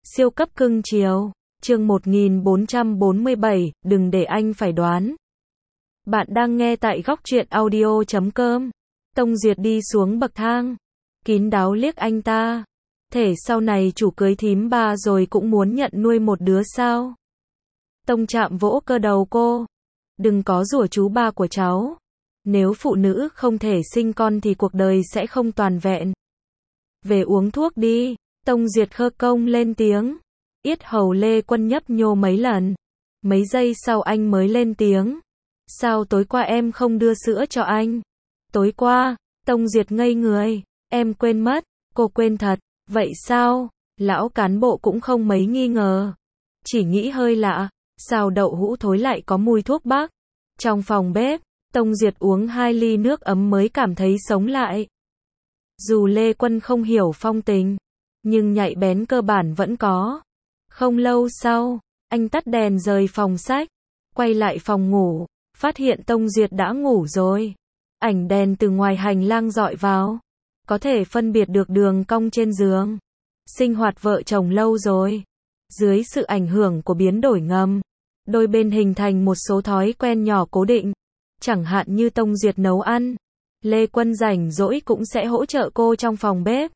Siêu cấp cưng chiều. Chương 1447, đừng để anh phải đoán. Bạn đang nghe tại góc truyện audio.com. Tông Duyệt đi xuống bậc thang, kín đáo liếc anh ta. Thể sau này chủ cưới thím ba rồi cũng muốn nhận nuôi một đứa sao? Tông chạm vỗ cơ đầu cô. Đừng có rủa chú ba của cháu. Nếu phụ nữ không thể sinh con thì cuộc đời sẽ không toàn vẹn. Về uống thuốc đi. Tông Duyệt khơ công lên tiếng. Yết hầu Lê Quân nhấp nhô mấy lần. Mấy giây sau anh mới lên tiếng. Sao tối qua em không đưa sữa cho anh? Tối qua, Tông Duyệt ngây người. Em quên mất. Cô quên thật. Vậy sao? Lão cán bộ cũng không mấy nghi ngờ. Chỉ nghĩ hơi lạ. Sao đậu hũ thối lại có mùi thuốc bắc? Trong phòng bếp, Tông Duyệt uống 2 ly nước ấm mới cảm thấy sống lại. Dù Lê Quân không hiểu phong tình, nhưng nhạy bén cơ bản vẫn có. Không lâu sau, anh tắt đèn rời phòng sách, quay lại phòng ngủ, phát hiện Tông Duyệt đã ngủ rồi. Ảnh đèn từ ngoài hành lang dọi vào, có thể phân biệt được đường cong trên giường. Sinh hoạt vợ chồng lâu rồi, dưới sự ảnh hưởng của biến đổi ngầm, đôi bên hình thành một số thói quen nhỏ cố định. Chẳng hạn như Tông Duyệt nấu ăn, Lê Quân rảnh rỗi cũng sẽ hỗ trợ cô trong phòng bếp.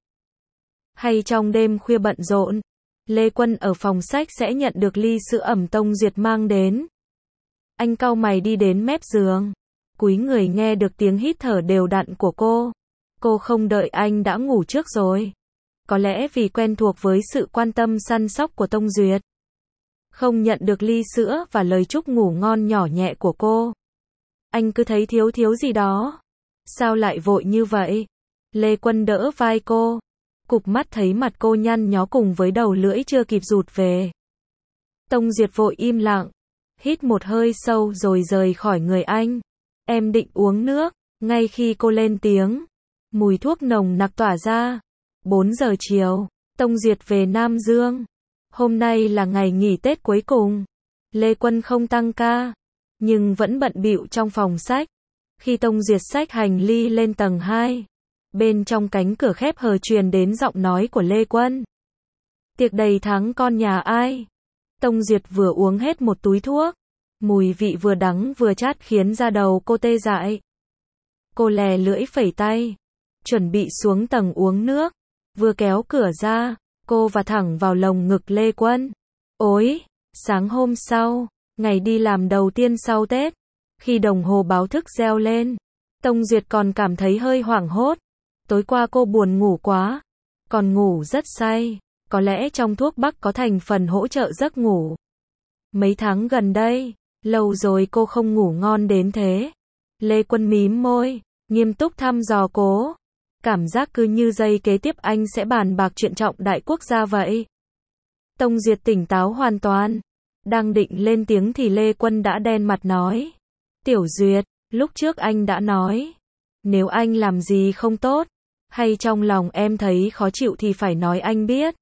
Hay trong đêm khuya bận rộn, Lê Quân ở phòng sách sẽ nhận được ly sữa ẩm Tông Duyệt mang đến. Anh cau mày đi đến mép giường, cúi người nghe được tiếng hít thở đều đặn của cô. Cô không đợi anh đã ngủ trước rồi. Có lẽ vì quen thuộc với sự quan tâm săn sóc của Tông Duyệt, không nhận được ly sữa và lời chúc ngủ ngon nhỏ nhẹ của cô, anh cứ thấy thiếu thiếu gì đó. Sao lại vội như vậy? Lê Quân đỡ vai cô, cụp mắt thấy mặt cô nhăn nhó cùng với đầu lưỡi chưa kịp rụt về. Tông Duyệt vội im lặng, hít một hơi sâu rồi rời khỏi người anh. Em định uống nước. Ngay khi cô lên tiếng, mùi thuốc nồng nặc tỏa ra. 4 giờ chiều, Tông Duyệt về Nam Dương. Hôm nay là ngày nghỉ Tết cuối cùng. Lê Quân không tăng ca, nhưng vẫn bận bịu trong phòng sách. Khi Tông Duyệt xách hành ly lên tầng 2, bên trong cánh cửa khép hờ truyền đến giọng nói của Lê Quân. Tiệc đầy tháng con nhà ai? Tông Duyệt vừa uống hết một túi thuốc. Mùi vị vừa đắng vừa chát khiến da đầu cô tê dại. Cô lè lưỡi phẩy tay, chuẩn bị xuống tầng uống nước. Vừa kéo cửa ra, cô và thẳng vào lồng ngực Lê Quân. Ôi, sáng hôm sau, ngày đi làm đầu tiên sau Tết, khi đồng hồ báo thức reo lên, Tông Duyệt còn cảm thấy hơi hoảng hốt. Tối qua cô buồn ngủ quá, còn ngủ rất say, có lẽ trong thuốc bắc có thành phần hỗ trợ giấc ngủ. Mấy tháng gần đây, lâu rồi cô không ngủ ngon đến thế. Lê Quân mím môi, nghiêm túc thăm dò cô. Cảm giác cứ như giây kế tiếp anh sẽ bàn bạc chuyện trọng đại quốc gia vậy. Tông Duyệt tỉnh táo hoàn toàn. Đang định lên tiếng thì Lê Quân đã đen mặt nói. Tiểu Duyệt, lúc trước anh đã nói, nếu anh làm gì không tốt, hay trong lòng em thấy khó chịu thì phải nói anh biết.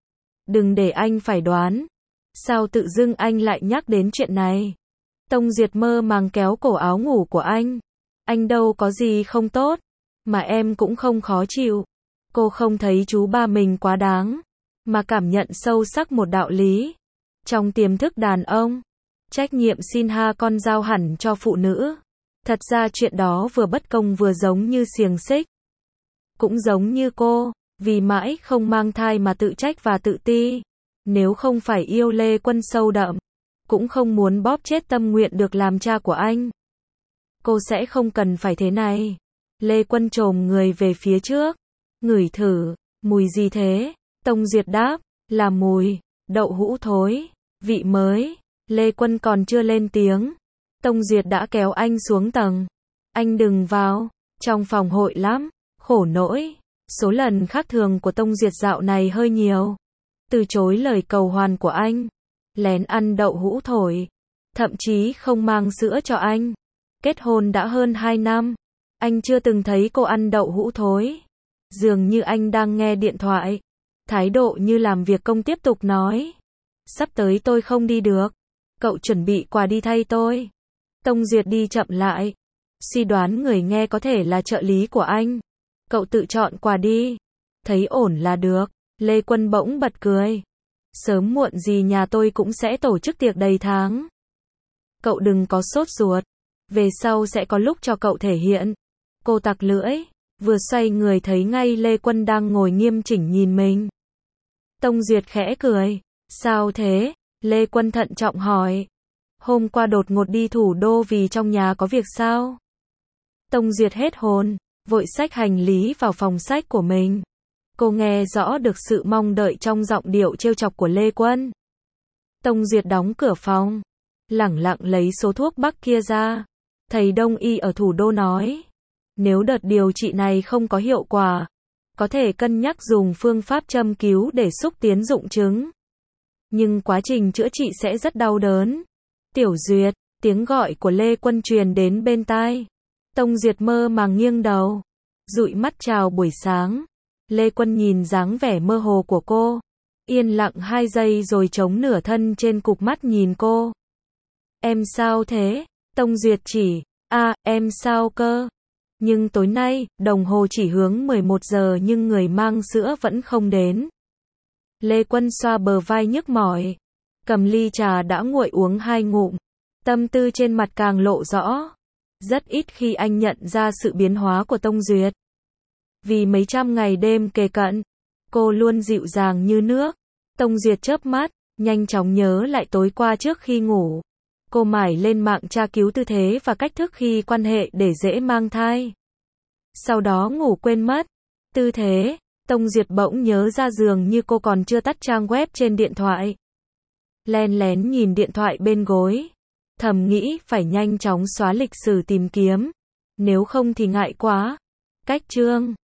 Đừng để anh phải đoán. Sao tự dưng anh lại nhắc đến chuyện này? Tông Duyệt mơ màng kéo cổ áo ngủ của anh. Anh đâu có gì không tốt, mà em cũng không khó chịu. Cô không thấy chú ba mình quá đáng, mà cảm nhận sâu sắc một đạo lý. Trong tiềm thức đàn ông, trách nhiệm sinh ha con giao hẳn cho phụ nữ. Thật ra chuyện đó vừa bất công vừa giống như xiềng xích. Cũng giống như cô, vì mãi không mang thai mà tự trách và tự ti. Nếu không phải yêu Lê Quân sâu đậm, cũng không muốn bóp chết tâm nguyện được làm cha của anh, cô sẽ không cần phải thế này. Lê Quân chồm người về phía trước, ngửi thử, mùi gì thế? Tông Duyệt đáp, là mùi đậu hũ thối, vị mới. Lê Quân còn chưa lên tiếng, Tông Duyệt đã kéo anh xuống tầng. Anh đừng vào, trong phòng hội lắm. Khổ nỗi, số lần khác thường của Tông Duyệt dạo này hơi nhiều. Từ chối lời cầu hoan của anh, lén ăn đậu hũ thổi, thậm chí không mang sữa cho anh. Kết hôn đã hơn 2 năm, anh chưa từng thấy cô ăn đậu hũ thối. Dường như anh đang nghe điện thoại, thái độ như làm việc công tiếp tục nói. Sắp tới tôi không đi được, cậu chuẩn bị quà đi thay tôi. Tông Duyệt đi chậm lại, suy đoán người nghe có thể là trợ lý của anh. Cậu tự chọn quà đi, thấy ổn là được. Lê Quân bỗng bật cười. Sớm muộn gì nhà tôi cũng sẽ tổ chức tiệc đầy tháng. Cậu đừng có sốt ruột. Về sau sẽ có lúc cho cậu thể hiện. Cô tặc lưỡi. Vừa xoay người thấy ngay Lê Quân đang ngồi nghiêm chỉnh nhìn mình. Tông Duyệt khẽ cười. Sao thế? Lê Quân thận trọng hỏi. Hôm qua đột ngột đi thủ đô vì trong nhà có việc sao? Tông Duyệt hết hồn, vội xách hành lý vào phòng sách của mình. Cô nghe rõ được sự mong đợi trong giọng điệu trêu chọc của Lê Quân. Tông Duyệt đóng cửa phòng, lẳng lặng lấy số thuốc bắc kia ra. Thầy Đông y ở thủ đô nói, nếu đợt điều trị này không có hiệu quả, có thể cân nhắc dùng phương pháp châm cứu để xúc tiến dụng chứng. Nhưng quá trình chữa trị sẽ rất đau đớn. Tiểu Duyệt, tiếng gọi của Lê Quân truyền đến bên tai. Tông Duyệt mơ màng nghiêng đầu, dụi mắt chào buổi sáng. Lê Quân nhìn dáng vẻ mơ hồ của cô, yên lặng 2 giây rồi chống nửa thân trên cục mắt nhìn cô. Em sao thế? Tông Duyệt chỉ, em sao cơ? Nhưng tối nay, đồng hồ chỉ hướng 11 giờ nhưng người mang sữa vẫn không đến. Lê Quân xoa bờ vai nhức mỏi, cầm ly trà đã nguội uống 2 ngụm. Tâm tư trên mặt càng lộ rõ. Rất ít khi anh nhận ra sự biến hóa của Tông Duyệt. Vì mấy trăm ngày đêm kề cận, cô luôn dịu dàng như nước. Tông Duyệt chớp mắt, nhanh chóng nhớ lại tối qua trước khi ngủ. Cô mải lên mạng tra cứu tư thế và cách thức khi quan hệ để dễ mang thai. Sau đó ngủ quên mất. Tư thế, Tông Duyệt bỗng nhớ ra dường như cô còn chưa tắt trang web trên điện thoại. Len lén nhìn điện thoại bên gối. Thầm nghĩ phải nhanh chóng xóa lịch sử tìm kiếm. Nếu không thì ngại quá. Cách chương